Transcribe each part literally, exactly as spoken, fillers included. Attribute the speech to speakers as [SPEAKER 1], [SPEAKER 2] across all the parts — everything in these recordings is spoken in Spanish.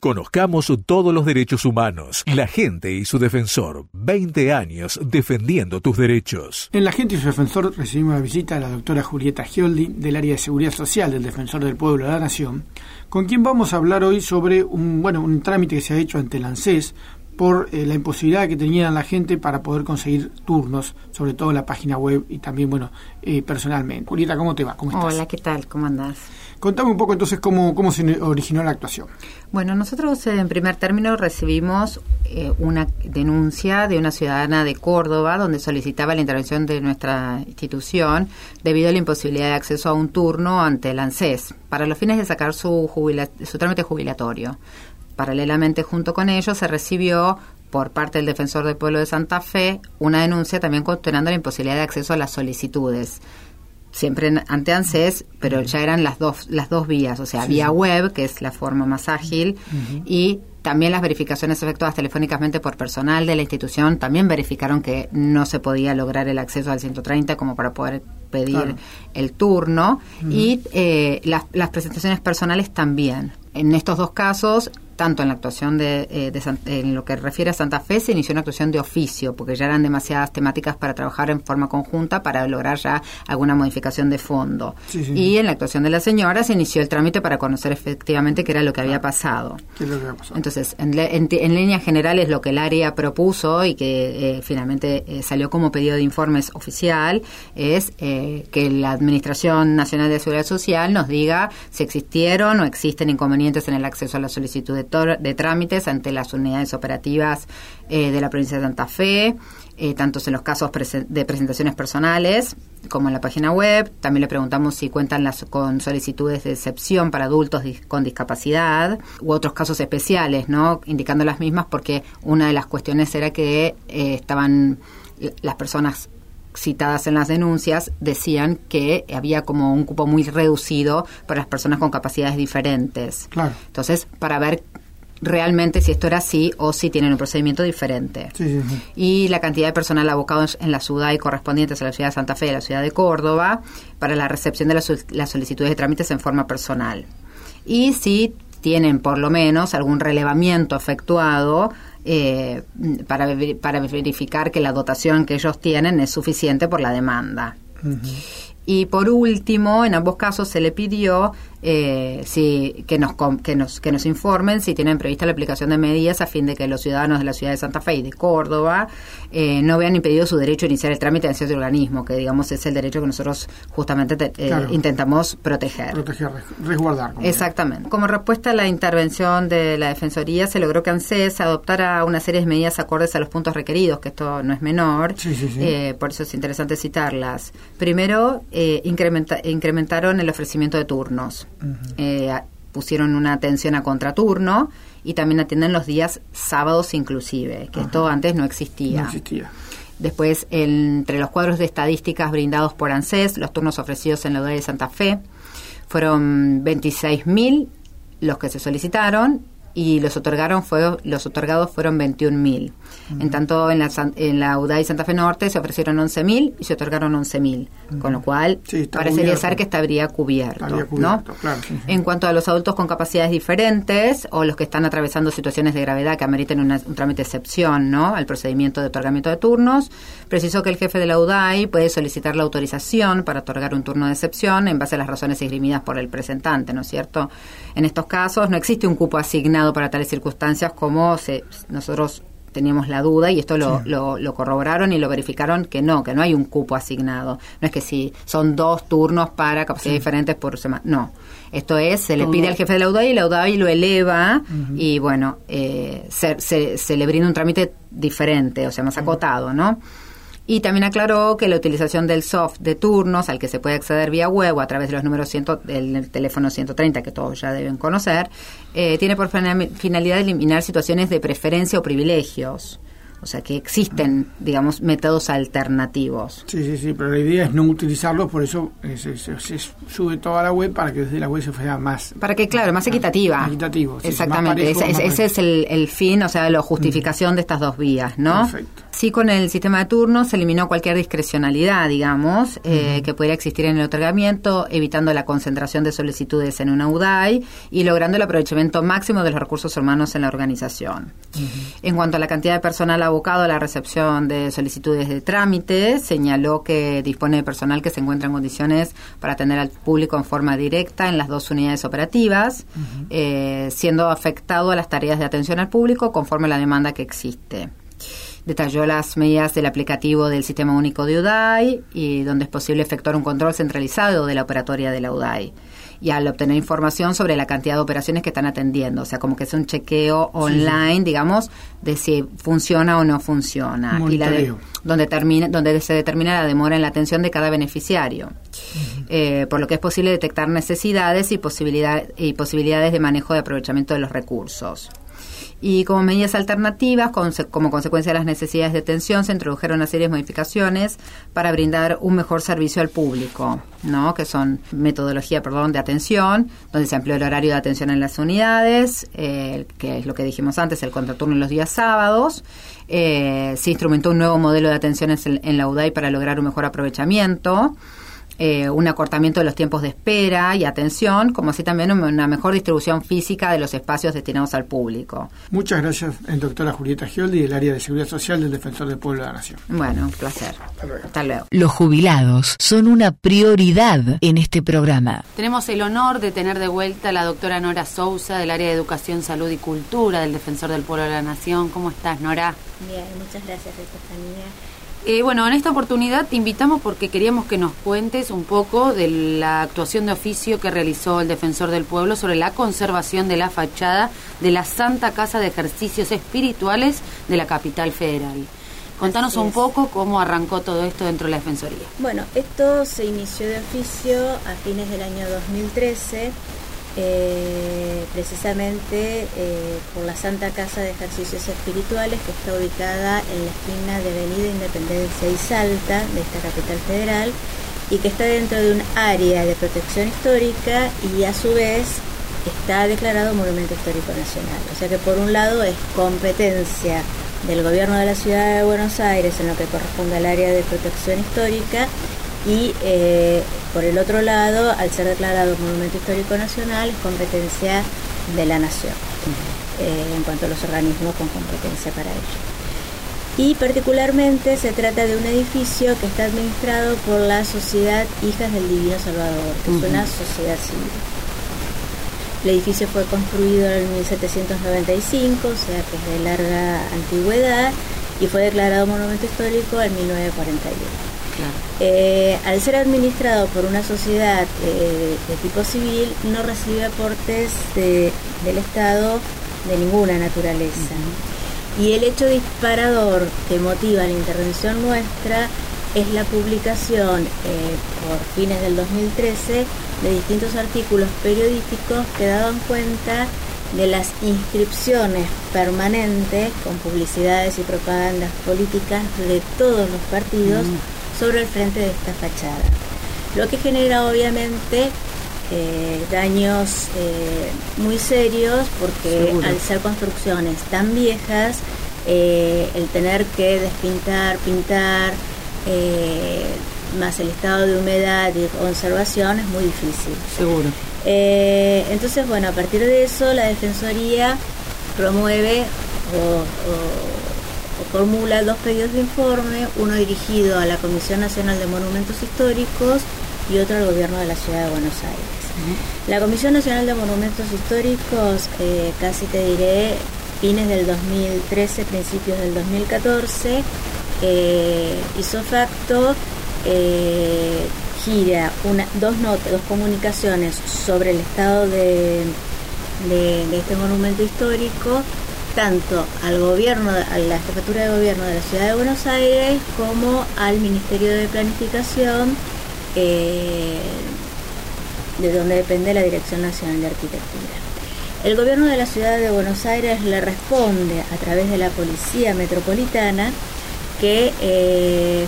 [SPEAKER 1] Conozcamos todos los derechos humanos. La Gente y su Defensor. veinte años defendiendo tus derechos.
[SPEAKER 2] En La Gente y su Defensor recibimos la visita de la doctora Julieta Gioldi, del área de Seguridad Social del Defensor del Pueblo de la Nación, con quien vamos a hablar hoy sobre un, bueno, un trámite que se ha hecho ante el ANSES por eh, la imposibilidad que tenían la gente para poder conseguir turnos, sobre todo en la página web y también, bueno, eh, personalmente. Julieta, ¿cómo te va? ¿Cómo estás?
[SPEAKER 3] Hola, ¿qué tal? ¿Cómo andás?
[SPEAKER 2] Contame un poco entonces cómo, cómo se originó la actuación.
[SPEAKER 3] Bueno, nosotros en primer término recibimos eh, una denuncia de una ciudadana de Córdoba donde solicitaba la intervención de nuestra institución debido a la imposibilidad de acceso a un turno ante el ANSES para los fines de sacar su, jubila- su trámite jubilatorio. Paralelamente, junto con ello, se recibió por parte del Defensor del Pueblo de Santa Fe una denuncia también cuestionando la imposibilidad de acceso a las solicitudes. Siempre en, ante ANSES, pero ya eran las dos las dos vías, o sea, sí, vía web, que es la forma más ágil, uh-huh. y también las verificaciones efectuadas telefónicamente por personal de la institución también verificaron que no se podía lograr el acceso al ciento treinta como para poder pedir claro. el turno, uh-huh. y eh, las, las presentaciones personales también. En estos dos casos, tanto en la actuación de, eh, de San, en lo que refiere a Santa Fe, se inició una actuación de oficio, porque ya eran demasiadas temáticas para trabajar en forma conjunta para lograr ya alguna modificación de fondo. Sí, sí. Y en la actuación de la señora se inició el trámite para conocer efectivamente qué era lo que había pasado.
[SPEAKER 2] ¿Qué es lo que había pasado?
[SPEAKER 3] Entonces, en, en, en líneas generales, lo que el área propuso y que eh, finalmente eh, salió como pedido de informes oficial es eh, que la Administración Nacional de Seguridad Social nos diga si existieron o existen inconvenientes en el acceso a la solicitud de, tor- de trámites ante las unidades operativas eh, de la provincia de Santa Fe, eh, tanto en los casos prese- de presentaciones personales como en la página web. También le preguntamos si cuentan las, con solicitudes de excepción para adultos dis- con discapacidad u otros casos especiales, ¿no? Indicando las mismas porque una de las cuestiones era que eh, estaban las personas citadas en las denuncias decían que había como un cupo muy reducido para las personas con capacidades diferentes.
[SPEAKER 2] Claro.
[SPEAKER 3] Entonces, para ver realmente si esto era así o si tienen un procedimiento diferente.
[SPEAKER 2] Sí, sí, sí.
[SPEAKER 3] Y la cantidad de personal abocado en la ciudad y correspondientes a la ciudad de Santa Fe y a la ciudad de Córdoba para la recepción de las, las solicitudes de trámites en forma personal. Y si tienen por lo menos algún relevamiento efectuado eh, para, para verificar que la dotación que ellos tienen es suficiente por la demanda. Uh-huh. Y por último, en ambos casos se le pidió eh, si, que, nos, que, nos, que nos informen si tienen prevista la aplicación de medidas a fin de que los ciudadanos de la ciudad de Santa Fe y de Córdoba eh, no vean impedido su derecho a iniciar el trámite en cierto organismo, que digamos es el derecho que nosotros justamente te, eh, claro. intentamos proteger.
[SPEAKER 2] Proteger, resguardar. Como
[SPEAKER 3] Exactamente. Bien. Como respuesta a la intervención de la Defensoría, se logró que ANSES adoptara una serie de medidas acordes a los puntos requeridos, que esto no es menor,
[SPEAKER 2] sí, sí, sí.
[SPEAKER 3] Eh, por eso es interesante citarlas. Primero, eh, incrementa, incrementaron el ofrecimiento de turnos. Uh-huh. Eh, pusieron una atención a contraturno y también atienden los días sábados inclusive, que uh-huh. esto antes no existía.
[SPEAKER 2] No existía.
[SPEAKER 3] Después, el, entre los cuadros de estadísticas brindados por ANSES, los turnos ofrecidos en la U D A de Santa Fe fueron veintiséis mil los que se solicitaron y los otorgaron fue, los otorgados fueron veintiún mil. Uh-huh. En tanto, en la, en la U D A y Santa Fe Norte se ofrecieron once mil y se otorgaron once mil, uh-huh. con lo cual
[SPEAKER 2] sí,
[SPEAKER 3] parecería cubierto. ser que estaría cubierto,
[SPEAKER 2] estaría cubierto
[SPEAKER 3] ¿no?
[SPEAKER 2] Claro, sí, sí.
[SPEAKER 3] En cuanto a los adultos con capacidades diferentes o los que están atravesando situaciones de gravedad que ameriten una, un trámite de excepción, ¿no?, al procedimiento de otorgamiento de turnos, precisó que el jefe de la U D A I puede solicitar la autorización para otorgar un turno de excepción en base a las razones esgrimidas por el presentante, ¿no es cierto? En estos casos no existe un cupo asignado para tales circunstancias como se, nosotros teníamos la duda y esto lo, sí. lo, lo corroboraron y lo verificaron que no, que no hay un cupo asignado. No es que si son dos turnos para capacidades sí. diferentes por semana. No. Esto es, se le Todo. pide al jefe de la U D A I y la U D A I lo eleva uh-huh. y bueno, eh, se, se, se le brinda un trámite diferente, o sea, más acotado, ¿no? Y también aclaró que la utilización del soft de turnos al que se puede acceder vía web o a través de los números cien, del teléfono ciento treinta, que todos ya deben conocer, eh, tiene por finalidad eliminar situaciones de preferencia o privilegios. O sea que existen, digamos, métodos alternativos.
[SPEAKER 2] Sí, sí, sí, pero la idea es no utilizarlos, por eso eh, se, se, se sube toda la web para que desde la web se fuera más...
[SPEAKER 3] Para que, claro, más equitativa.
[SPEAKER 2] Más equitativo. Sí,
[SPEAKER 3] exactamente,
[SPEAKER 2] más parejo,
[SPEAKER 3] ese,
[SPEAKER 2] más
[SPEAKER 3] ese es el, el fin, o sea, la justificación mm. de estas dos vías, ¿no?
[SPEAKER 2] Perfecto.
[SPEAKER 3] Sí, con el sistema de turnos se eliminó cualquier discrecionalidad, digamos, eh, uh-huh. que pudiera existir en el otorgamiento, evitando la concentración de solicitudes en una U D A I y logrando el aprovechamiento máximo de los recursos humanos en la organización. Uh-huh. En cuanto a la cantidad de personal abocado a la recepción de solicitudes de trámite, señaló que dispone de personal que se encuentra en condiciones para atender al público en forma directa en las dos unidades operativas, uh-huh. eh, siendo afectado a las tareas de atención al público conforme a la demanda que existe. Detalló las medidas del aplicativo del Sistema Único de U D A I y donde es posible efectuar un control centralizado de la operatoria de la U D A I. Y al obtener información sobre la cantidad de operaciones que están atendiendo, o sea, como que es un chequeo online, sí. digamos, de si funciona o no funciona. Y la de, donde, termina, donde se determina la demora en la atención de cada beneficiario. Uh-huh. Eh, por lo que es posible detectar necesidades y, posibilidad, y posibilidades de manejo de aprovechamiento de los recursos. Y como medidas alternativas, como consecuencia de las necesidades de atención, se introdujeron una serie de modificaciones para brindar un mejor servicio al público, ¿no? Que son metodología, perdón, de atención, donde se amplió el horario de atención en las unidades, eh, que es lo que dijimos antes, el contraturno en los días sábados. Eh, se instrumentó un nuevo modelo de atención en, en la U D A I para lograr un mejor aprovechamiento. Eh, un acortamiento de los tiempos de espera y atención, como así también una mejor distribución física de los espacios destinados al público.
[SPEAKER 2] Muchas gracias, doctora Julieta Gioldi, del área de Seguridad Social del Defensor del Pueblo de la Nación.
[SPEAKER 3] Bueno, un placer. Hasta luego. Hasta luego.
[SPEAKER 4] Los jubilados son una prioridad en este programa.
[SPEAKER 5] Tenemos el honor de tener de vuelta a la doctora Nora Sousa, del área de Educación, Salud y Cultura del Defensor del Pueblo de la Nación. ¿Cómo estás, Nora?
[SPEAKER 6] Bien, muchas gracias, Estefanía.
[SPEAKER 5] Eh, bueno, en esta oportunidad te invitamos porque queríamos que nos cuentes un poco de la actuación de oficio que realizó el Defensor del Pueblo sobre la conservación de la fachada de la Santa Casa de Ejercicios Espirituales de la Capital Federal. Contanos un poco cómo arrancó todo esto dentro de la Defensoría.
[SPEAKER 6] Bueno, esto se inició de oficio a fines del año dos mil trece, eh, precisamente eh, por la Santa Casa de Ejercicios Espirituales, que está ubicada en la esquina de Avenida Independencia y Salta de esta capital federal, y que está dentro de un área de protección histórica y a su vez está declarado Monumento Histórico Nacional. O sea que por un lado es competencia del Gobierno de la Ciudad de Buenos Aires en lo que corresponde al área de protección histórica, y eh, por el otro lado, al ser declarado Monumento Histórico Nacional, es competencia de la Nación, eh, en cuanto a los organismos con competencia para ello. Y particularmente se trata de un edificio que está administrado por la Sociedad Hijas del Divino Salvador, que uh-huh. es una sociedad civil. El edificio fue construido en mil setecientos noventa y cinco, o sea que es de larga antigüedad, y fue declarado Monumento Histórico en mil novecientos cuarenta y uno. Claro. Eh, al ser administrado por una sociedad eh, de tipo civil, no recibe aportes de, del Estado de ninguna naturaleza. Uh-huh. Y el hecho disparador que motiva la intervención nuestra es la publicación eh, por fines del dos mil trece de distintos artículos periodísticos que daban cuenta de las inscripciones permanentes con publicidades y propagandas políticas de todos los partidos uh-huh. sobre el frente de esta fachada, lo que genera obviamente eh, daños eh, muy serios, porque Seguro. al ser construcciones tan viejas, eh, el tener que despintar, pintar, eh, más el estado de humedad y conservación es muy difícil.
[SPEAKER 5] Seguro.
[SPEAKER 6] Eh, entonces, bueno, a partir de eso la Defensoría promueve o, o, o formula dos pedidos de informe, uno dirigido a la Comisión Nacional de Monumentos Históricos y otro al Gobierno de la Ciudad de Buenos Aires. Uh-huh. La Comisión Nacional de Monumentos Históricos, eh, casi te diré, fines del dos mil trece, principios del dos mil catorce, eh, hizo facto, eh, gira una, dos notas, dos comunicaciones sobre el estado de, de, de este monumento histórico, tanto al gobierno, a la jefatura de gobierno de la Ciudad de Buenos Aires, como al Ministerio de Planificación, eh, de donde depende la Dirección Nacional de Arquitectura. El gobierno de la ciudad de Buenos Aires le responde a través de la Policía Metropolitana que eh,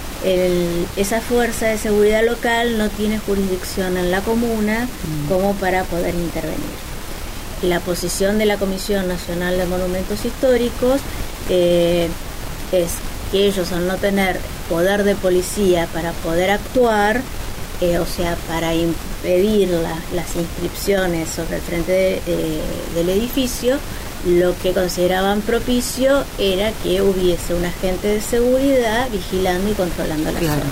[SPEAKER 6] el, esa fuerza de seguridad local no tiene jurisdicción en la comuna mm. como para poder intervenir. La posición de la Comisión Nacional de Monumentos Históricos eh, es que ellos, al no tener poder de policía para poder actuar, Eh, o sea, para impedir la, las inscripciones sobre el frente de, eh, del edificio, lo que consideraban propicio era que hubiese un agente de seguridad vigilando y controlando la claro. zona.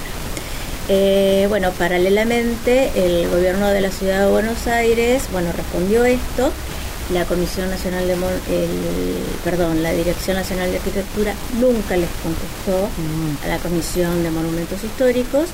[SPEAKER 6] Eh, bueno, paralelamente, el gobierno de la ciudad de Buenos Aires, bueno, respondió esto. La Comisión Nacional de Mon- el, perdón, la Dirección Nacional de Arquitectura nunca les contestó mm. a la Comisión de Monumentos Históricos.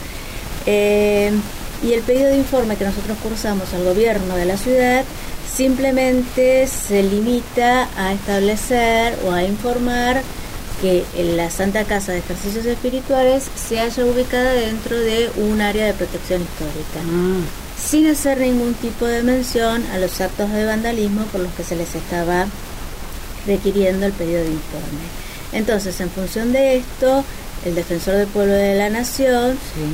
[SPEAKER 6] Eh, y el pedido de informe que nosotros cursamos al gobierno de la ciudad simplemente se limita a establecer o a informar que la Santa Casa de Ejercicios Espirituales se haya ubicada dentro de un área de protección histórica, mm. sin hacer ningún tipo de mención a los actos de vandalismo por los que se les estaba requiriendo el pedido de informe. Entonces, en función de esto, el Defensor del Pueblo de la Nación sí.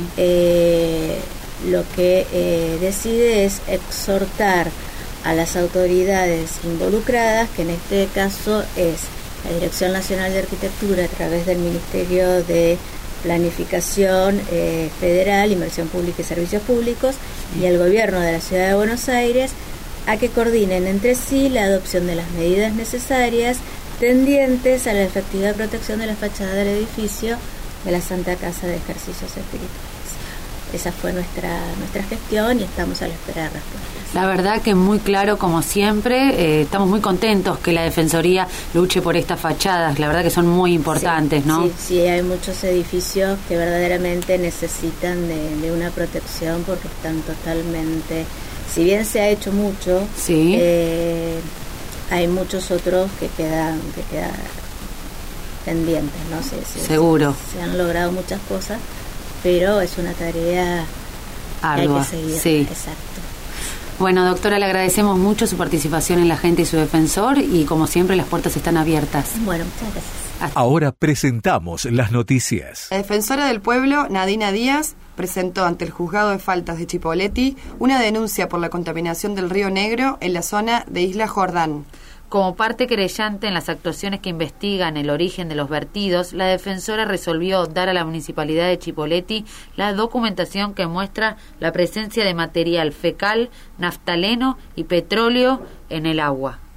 [SPEAKER 6] eh, lo que eh, decide es exhortar a las autoridades involucradas, que en este caso es la Dirección Nacional de Arquitectura a través del Ministerio de Planificación eh, Federal, Inversión Pública y Servicios Públicos, sí. y el Gobierno de la Ciudad de Buenos Aires, a que coordinen entre sí la adopción de las medidas necesarias tendientes a la efectiva protección de la fachada del edificio de la Santa Casa de Ejercicios Espirituales. Esa fue nuestra nuestra gestión y estamos a la espera de respuestas.
[SPEAKER 5] La verdad que muy claro, como siempre. Eh, estamos muy contentos que la Defensoría luche por estas fachadas. La verdad que son muy importantes,
[SPEAKER 6] sí,
[SPEAKER 5] ¿no?
[SPEAKER 6] Sí, sí, hay muchos edificios que verdaderamente necesitan de, de una protección porque están totalmente... Si bien se ha hecho mucho,
[SPEAKER 5] sí.
[SPEAKER 6] eh, hay muchos otros que quedan, que quedan pendientes, ¿no? Sí, sí,
[SPEAKER 5] seguro.
[SPEAKER 6] Se, se han logrado muchas cosas, pero es una tarea
[SPEAKER 5] ardua,
[SPEAKER 6] que hay que seguir.
[SPEAKER 5] Sí.
[SPEAKER 6] Exacto.
[SPEAKER 5] Bueno, doctora, le agradecemos mucho su participación en La Gente y su Defensor y, como siempre, las puertas están abiertas.
[SPEAKER 6] Bueno, muchas gracias.
[SPEAKER 5] Hasta.
[SPEAKER 1] Ahora presentamos las noticias.
[SPEAKER 7] La defensora del pueblo, Nadina Díaz, presentó ante el Juzgado de Faltas de Chipoleti una denuncia por la contaminación del río Negro en la zona de Isla Jordán.
[SPEAKER 5] Como parte querellante en las actuaciones que investigan el origen de los vertidos, la defensora resolvió dar a la Municipalidad de Chipoleti la documentación que muestra la presencia de material fecal, naftaleno y petróleo en el agua.